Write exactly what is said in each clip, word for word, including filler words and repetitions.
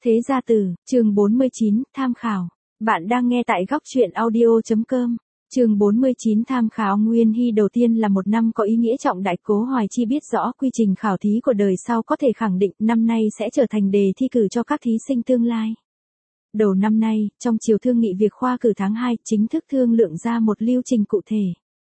Thế gia tử, chương bốn mươi chín, tham khảo. Bạn đang nghe tại góc truyện audio.com. Chương bốn mươi chín tham khảo Nguyên Hy đầu tiên là một năm có ý nghĩa trọng đại. Cố Hoài Chi biết rõ quy trình khảo thí của đời sau có thể khẳng định năm nay sẽ trở thành đề thi cử cho các thí sinh tương lai. Đầu năm nay, trong chiều thương nghị việc khoa cử tháng hai, chính thức thương lượng ra một lưu trình cụ thể.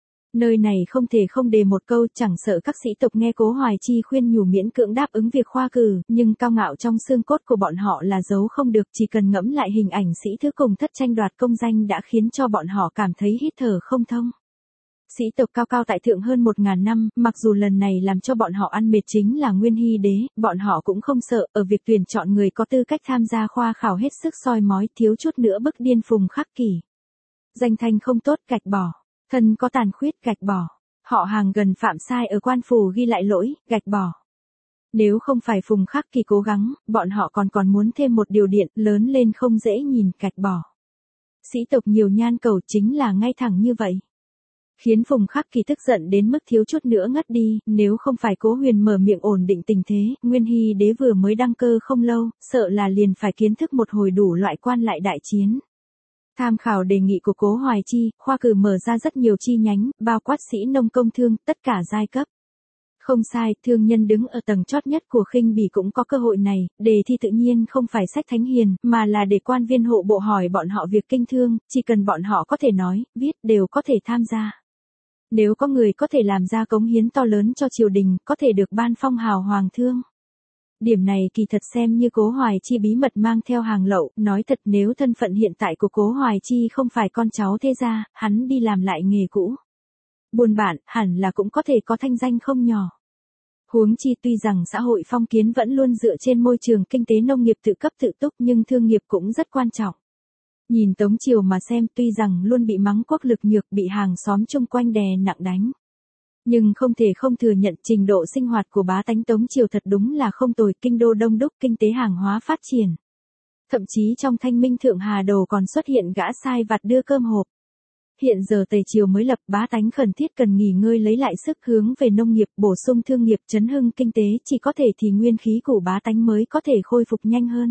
Nơi này không thể không đề một câu, chẳng sợ các sĩ tộc nghe Cố Hoài Chi khuyên nhủ miễn cưỡng đáp ứng việc khoa cử, nhưng cao ngạo trong xương cốt của bọn họ là giấu không được, chỉ cần ngẫm lại hình ảnh sĩ thứ cùng thất tranh đoạt công danh đã khiến cho bọn họ cảm thấy hít thở không thông. Sĩ tộc cao cao tại thượng hơn một ngàn năm, mặc dù lần này làm cho bọn họ ăn mệt chính là Nguyên Hy đế, bọn họ cũng không sợ, ở việc tuyển chọn người có tư cách tham gia khoa khảo hết sức soi mói, thiếu chút nữa bức điên Phùng Khắc Kỷ. Danh thanh không tốt, gạch bỏ. Thân có tàn khuyết, gạch bỏ. Họ hàng gần phạm sai ở quan phủ ghi lại lỗi, gạch bỏ. Nếu không phải Phùng Khắc Kỷ cố gắng, bọn họ còn còn muốn thêm một điều điện, lớn lên không dễ nhìn, gạch bỏ. Sĩ tộc nhiều nhan cầu chính là ngay thẳng như vậy. Khiến Phùng Khắc Kỷ tức giận đến mức thiếu chút nữa ngất đi, nếu không phải Cố Huyền mở miệng ổn định tình thế, Nguyên Hy đế vừa mới đăng cơ không lâu, sợ là liền phải kiến thức một hồi đủ loại quan lại đại chiến. Tham khảo đề nghị của Cố Hoài Chi, khoa cử mở ra rất nhiều chi nhánh, bao quát sĩ nông công thương, tất cả giai cấp. Không sai, thương nhân đứng ở tầng chót nhất của khinh bỉ cũng có cơ hội này, đề thi tự nhiên không phải sách thánh hiền, mà là để quan viên hộ bộ hỏi bọn họ việc kinh thương, chỉ cần bọn họ có thể nói, viết đều có thể tham gia. Nếu có người có thể làm ra cống hiến to lớn cho triều đình, có thể được ban phong hào hoàng thương. Điểm này kỳ thật xem như Cố Hoài Chi bí mật mang theo hàng lậu, nói thật nếu thân phận hiện tại của Cố Hoài Chi không phải con cháu thế gia, hắn đi làm lại nghề cũ. Buôn bản, hẳn là cũng có thể có thanh danh không nhỏ. Huống chi tuy rằng xã hội phong kiến vẫn luôn dựa trên môi trường kinh tế nông nghiệp tự cấp tự túc nhưng thương nghiệp cũng rất quan trọng. Nhìn Tống Triều mà xem tuy rằng luôn bị mắng quốc lực nhược bị hàng xóm chung quanh đè nặng đánh. Nhưng không thể không thừa nhận trình độ sinh hoạt của bá tánh Tống Triều thật đúng là không tồi, kinh đô đông đúc, kinh tế hàng hóa phát triển. Thậm chí trong Thanh Minh Thượng Hà Đồ còn xuất hiện gã sai vặt đưa cơm hộp. Hiện giờ Tề Triều mới lập, bá tánh khẩn thiết cần nghỉ ngơi lấy lại sức hướng về nông nghiệp, bổ sung thương nghiệp, chấn hưng kinh tế, chỉ có thể thì nguyên khí của bá tánh mới có thể khôi phục nhanh hơn.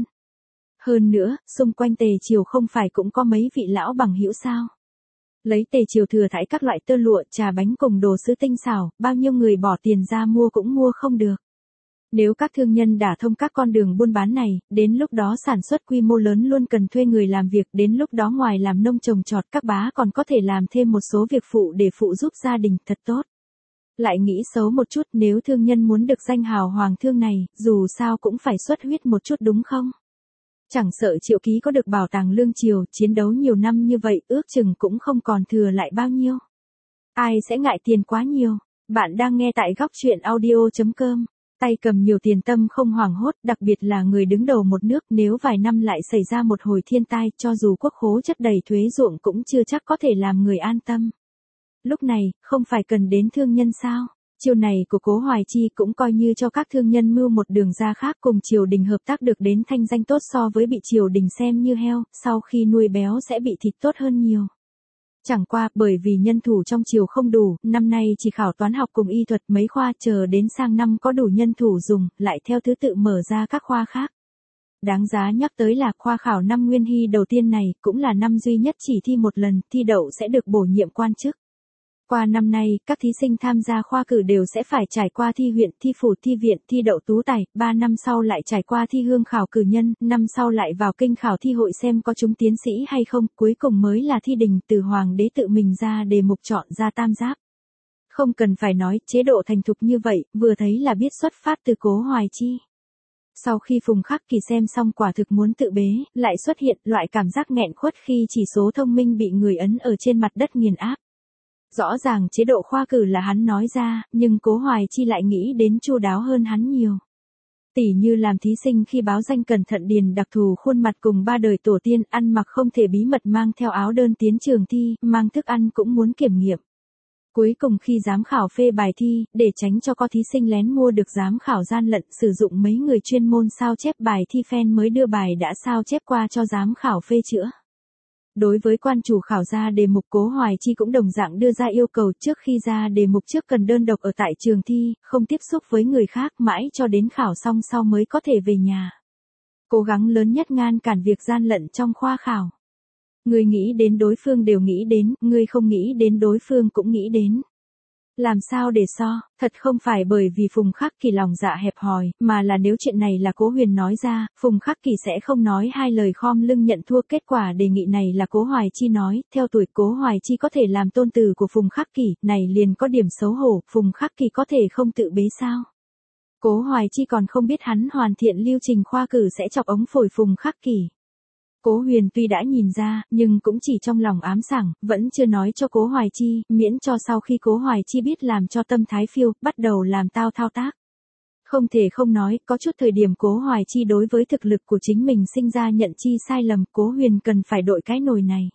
Hơn nữa, xung quanh Tề Triều không phải cũng có mấy vị lão bằng hữu sao? Lấy Tề Triều thừa thãi các loại tơ lụa, trà bánh cùng đồ sứ tinh xảo, bao nhiêu người bỏ tiền ra mua cũng mua không được. Nếu các thương nhân đả thông các con đường buôn bán này, đến lúc đó sản xuất quy mô lớn luôn cần thuê người làm việc, đến lúc đó ngoài làm nông trồng trọt các bá còn có thể làm thêm một số việc phụ để phụ giúp gia đình, thật tốt. Lại nghĩ xấu một chút, nếu thương nhân muốn được danh hào hoàng thương này, dù sao cũng phải xuất huyết một chút đúng không? Chẳng sợ Triệu Ký có được bảo tàng lương triều, chiến đấu nhiều năm như vậy, ước chừng cũng không còn thừa lại bao nhiêu. Ai sẽ ngại tiền quá nhiều? Bạn đang nghe tại góc truyện audio.com. Tay cầm nhiều tiền tâm không hoảng hốt, đặc biệt là người đứng đầu một nước, nếu vài năm lại xảy ra một hồi thiên tai, cho dù quốc khố chất đầy thuế ruộng cũng chưa chắc có thể làm người an tâm. Lúc này, không phải cần đến thương nhân sao? Chiều này của Cố Hoài Chi cũng coi như cho các thương nhân mưu một đường ra khác, cùng triều đình hợp tác được đến thanh danh tốt so với bị triều đình xem như heo, sau khi nuôi béo sẽ bị thịt tốt hơn nhiều. Chẳng qua, bởi vì nhân thủ trong triều không đủ, năm nay chỉ khảo toán học cùng y thuật mấy khoa, chờ đến sang năm có đủ nhân thủ dùng, lại theo thứ tự mở ra các khoa khác. Đáng giá nhắc tới là khoa khảo năm Nguyên Hy đầu tiên này, cũng là năm duy nhất chỉ thi một lần, thi đậu sẽ được bổ nhiệm quan chức. Qua năm nay, các thí sinh tham gia khoa cử đều sẽ phải trải qua thi huyện, thi phủ, thi viện, thi đậu tú tài, ba năm sau lại trải qua thi hương khảo cử nhân, năm sau lại vào kinh khảo thi hội xem có chúng tiến sĩ hay không, cuối cùng mới là thi đình, từ hoàng đế tự mình ra đề mục chọn ra tam giáp. Không cần phải nói, chế độ thành thục như vậy, vừa thấy là biết xuất phát từ Cố Hoài Chi. Sau khi Phùng Khắc Kỷ xem xong quả thực muốn tự bế, lại xuất hiện loại cảm giác nghẹn khuất khi chỉ số thông minh bị người ấn ở trên mặt đất nghiền áp. Rõ ràng chế độ khoa cử là hắn nói ra, nhưng Cố Hoài Chi lại nghĩ đến chu đáo hơn hắn nhiều. Tỉ như làm thí sinh khi báo danh cẩn thận điền đặc thù khuôn mặt cùng ba đời tổ tiên, ăn mặc không thể bí mật mang theo áo đơn tiến trường thi, mang thức ăn cũng muốn kiểm nghiệm. Cuối cùng khi giám khảo phê bài thi, để tránh cho có thí sinh lén mua được giám khảo gian lận, sử dụng mấy người chuyên môn sao chép bài thi fan mới đưa bài đã sao chép qua cho giám khảo phê chữa. Đối với quan chủ khảo ra đề mục, Cố Hoài Chi cũng đồng dạng đưa ra yêu cầu trước khi ra đề mục trước cần đơn độc ở tại trường thi, không tiếp xúc với người khác mãi cho đến khảo xong sau mới có thể về nhà. Cố gắng lớn nhất ngăn cản việc gian lận trong khoa khảo. Ngươi nghĩ đến đối phương đều nghĩ đến, ngươi không nghĩ đến đối phương cũng nghĩ đến. Làm sao để so, thật không phải bởi vì Phùng Khắc Kỳ lòng dạ hẹp hòi, mà là nếu chuyện này là Cố Huyền nói ra, Phùng Khắc Kỳ sẽ không nói hai lời khom lưng nhận thua. Kết quả đề nghị này là Cố Hoài Chi nói, theo tuổi Cố Hoài Chi có thể làm tôn tử của Phùng Khắc Kỳ, này liền có điểm xấu hổ, Phùng Khắc Kỳ có thể không tự bế sao? Cố Hoài Chi còn không biết hắn hoàn thiện lưu trình khoa cử sẽ chọc ống phổi Phùng Khắc Kỳ. Cố Huyền tuy đã nhìn ra, nhưng cũng chỉ trong lòng ám sảng, vẫn chưa nói cho Cố Hoài Chi, miễn cho sau khi Cố Hoài Chi biết làm cho tâm thái phiêu, bắt đầu làm tao thao tác. Không thể không nói, có chút thời điểm Cố Hoài Chi đối với thực lực của chính mình sinh ra nhận chi sai lầm, Cố Huyền cần phải đội cái nồi này.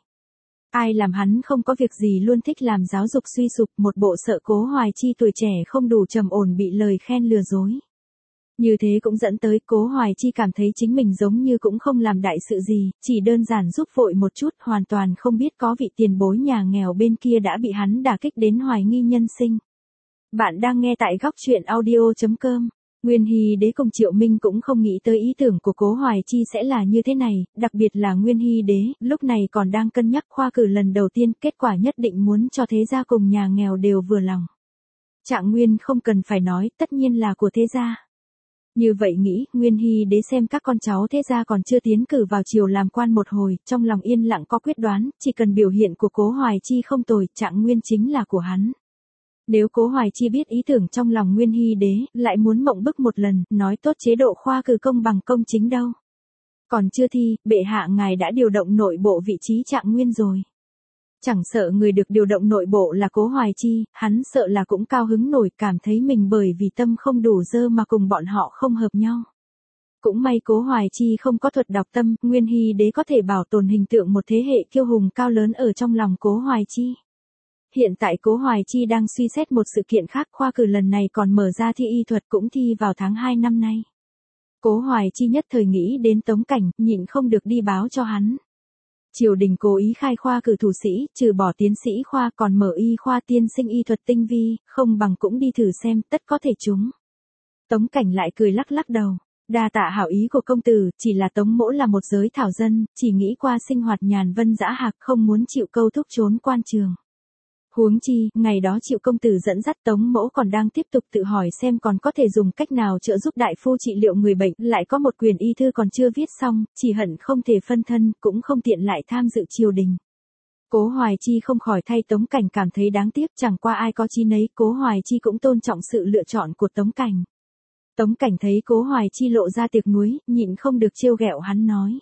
Ai làm hắn không có việc gì luôn thích làm giáo dục suy sụp, một bộ sợ Cố Hoài Chi tuổi trẻ không đủ trầm ổn bị lời khen lừa dối. Như thế cũng dẫn tới Cố Hoài Chi cảm thấy chính mình giống như cũng không làm đại sự gì, chỉ đơn giản giúp vội một chút, hoàn toàn không biết có vị tiền bối nhà nghèo bên kia đã bị hắn đả kích đến hoài nghi nhân sinh. Bạn đang nghe tại góc truyện audio chấm com. Nguyên Hy Đế cùng Triệu Minh cũng không nghĩ tới ý tưởng của Cố Hoài Chi sẽ là như thế này, đặc biệt là Nguyên Hy Đế, lúc này còn đang cân nhắc khoa cử lần đầu tiên, kết quả nhất định muốn cho thế gia cùng nhà nghèo đều vừa lòng. Trạng nguyên không cần phải nói, tất nhiên là của thế gia. Như vậy nghĩ, Nguyên Hy Đế xem các con cháu thế gia còn chưa tiến cử vào triều làm quan một hồi, trong lòng yên lặng có quyết đoán, chỉ cần biểu hiện của Cố Hoài Chi không tồi, trạng nguyên chính là của hắn. Nếu Cố Hoài Chi biết ý tưởng trong lòng Nguyên Hy Đế, lại muốn mộng bức một lần, nói tốt chế độ khoa cử công bằng công chính đâu. Còn chưa thi, bệ hạ ngài đã điều động nội bộ vị trí trạng nguyên rồi. Chẳng sợ người được điều động nội bộ là Cố Hoài Chi, hắn sợ là cũng cao hứng nổi, cảm thấy mình bởi vì tâm không đủ dơ mà cùng bọn họ không hợp nhau. Cũng may Cố Hoài Chi không có thuật đọc tâm, Nguyên Hy Đế có thể bảo tồn hình tượng một thế hệ kiêu hùng cao lớn ở trong lòng Cố Hoài Chi. Hiện tại Cố Hoài Chi đang suy xét một sự kiện khác, khoa cử lần này còn mở ra thi y thuật, cũng thi vào tháng hai năm nay. Cố Hoài Chi nhất thời nghĩ đến Tống Cảnh, nhịn không được đi báo cho hắn. Triều đình cố ý khai khoa cử thủ sĩ, trừ bỏ tiến sĩ khoa còn mở y khoa tiên sinh y thuật tinh vi, không bằng cũng đi thử xem, tất có thể trúng. Tống Cảnh lại cười lắc lắc đầu. Đa tạ hảo ý của công tử, chỉ là Tống mỗ là một giới thảo dân, chỉ nghĩ qua sinh hoạt nhàn vân dã hạc, không muốn chịu câu thúc trốn quan trường. Huống chi, ngày đó Triệu công tử dẫn dắt Tống mỗ còn đang tiếp tục tự hỏi xem còn có thể dùng cách nào trợ giúp đại phu trị liệu người bệnh, lại có một quyền y thư còn chưa viết xong, chỉ hận không thể phân thân, cũng không tiện lại tham dự triều đình. Cố Hoài Chi không khỏi thay Tống Cảnh cảm thấy đáng tiếc, chẳng qua ai có chi nấy, Cố Hoài Chi cũng tôn trọng sự lựa chọn của Tống Cảnh. Tống Cảnh thấy Cố Hoài Chi lộ ra tiệc nuối, nhịn không được trêu ghẹo hắn nói.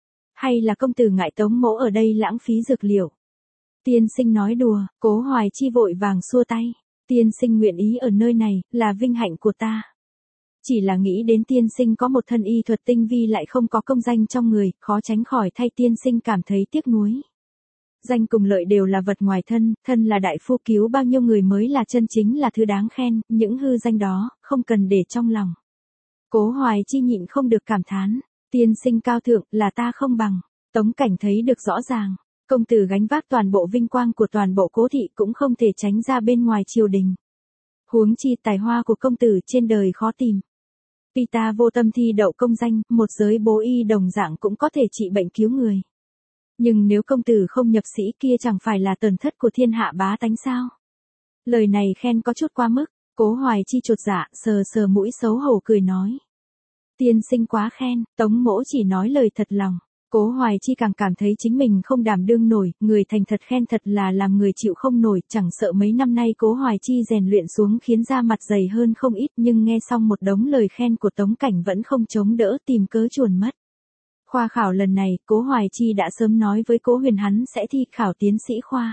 Hay là công tử ngại Tống mỗ ở đây lãng phí dược liệu. Tiên sinh nói đùa, Cố Hoài Chi vội vàng xua tay. Tiên sinh nguyện ý ở nơi này, là vinh hạnh của ta. Chỉ là nghĩ đến tiên sinh có một thân y thuật tinh vi lại không có công danh trong người, khó tránh khỏi thay tiên sinh cảm thấy tiếc nuối. Danh cùng lợi đều là vật ngoài thân, thân là đại phu cứu bao nhiêu người mới là chân chính là thứ đáng khen, những hư danh đó, không cần để trong lòng. Cố Hoài Chi nhịn không được cảm thán, tiên sinh cao thượng, là ta không bằng. Tống Cảnh thấy được rõ ràng. Công tử gánh vác toàn bộ vinh quang của toàn bộ Cố thị cũng không thể tránh ra bên ngoài triều đình. Huống chi tài hoa của công tử trên đời khó tìm. Tuy ta vô tâm thi đậu công danh, một giới bố y đồng dạng cũng có thể trị bệnh cứu người. Nhưng nếu công tử không nhập sĩ kia chẳng phải là tổn thất của thiên hạ bá tánh sao? Lời này khen có chút quá mức, Cố Hoài Chi chột dạ, sờ sờ mũi xấu hổ cười nói. Tiên sinh quá khen, Tống mỗ chỉ nói lời thật lòng. Cố Hoài Chi càng cảm thấy chính mình không đảm đương nổi, người thành thật khen thật là làm người chịu không nổi, chẳng sợ mấy năm nay Cố Hoài Chi rèn luyện xuống khiến da mặt dày hơn không ít, nhưng nghe xong một đống lời khen của Tống Cảnh vẫn không chống đỡ, tìm cớ chuồn mất. Khoa khảo lần này, Cố Hoài Chi đã sớm nói với Cố Huyền hắn sẽ thi khảo tiến sĩ khoa.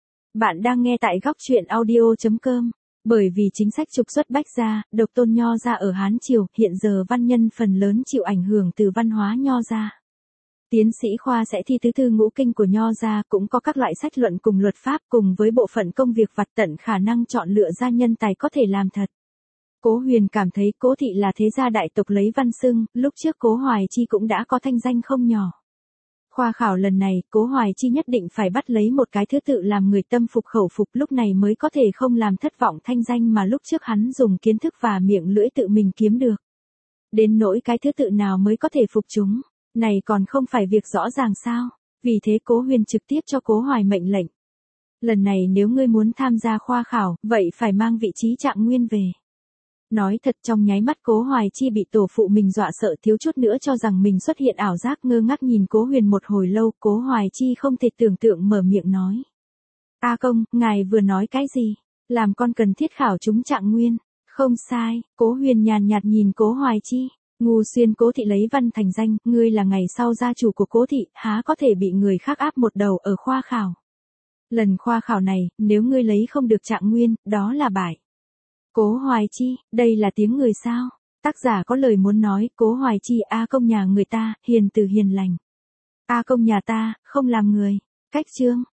Bạn đang nghe tại góc truyện audio chấm com. Bởi vì chính sách trục xuất Bách gia, độc tôn Nho gia ở Hán Triều, hiện giờ văn nhân phần lớn chịu ảnh hưởng từ văn hóa Nho gia. Tiến sĩ khoa sẽ thi thứ thư ngũ kinh của Nho gia, cũng có các loại sách luận cùng luật pháp, cùng với bộ phận công việc vặt tận khả năng chọn lựa ra nhân tài có thể làm thật. Cố Huyền cảm thấy Cố thị là thế gia đại tộc lấy văn xưng, lúc trước Cố Hoài Chi cũng đã có thanh danh không nhỏ. Khoa khảo lần này, Cố Hoài Chi nhất định phải bắt lấy một cái thứ tự làm người tâm phục khẩu phục, lúc này mới có thể không làm thất vọng thanh danh mà lúc trước hắn dùng kiến thức và miệng lưỡi tự mình kiếm được. Đến nỗi cái thứ tự nào mới có thể phục chúng, này còn không phải việc rõ ràng sao? Vì thế Cố Huyền trực tiếp cho Cố Hoài mệnh lệnh. Lần này nếu ngươi muốn tham gia khoa khảo, vậy phải mang vị trí trạng nguyên về. Nói thật, trong nháy mắt Cố Hoài Chi bị tổ phụ mình dọa sợ thiếu chút nữa cho rằng mình xuất hiện ảo giác, ngơ ngác nhìn Cố Huyền một hồi lâu. Cố Hoài Chi không thể tưởng tượng mở miệng nói. A công, ngài vừa nói cái gì? Làm con cần thiết khảo chúng trạng nguyên. Không sai, Cố Huyền nhàn nhạt nhìn Cố Hoài Chi. Ngu xuyên, Cố thị lấy văn thành danh, ngươi là ngày sau gia chủ của Cố thị, há có thể bị người khác áp một đầu ở khoa khảo. Lần khoa khảo này, nếu ngươi lấy không được trạng nguyên, đó là bại. Cố Hoài Chi, đây là tiếng người sao? Tác giả có lời muốn nói. Cố Hoài Chi, A công nhà người ta, hiền từ hiền lành. A công nhà ta, không làm người. Cách chương.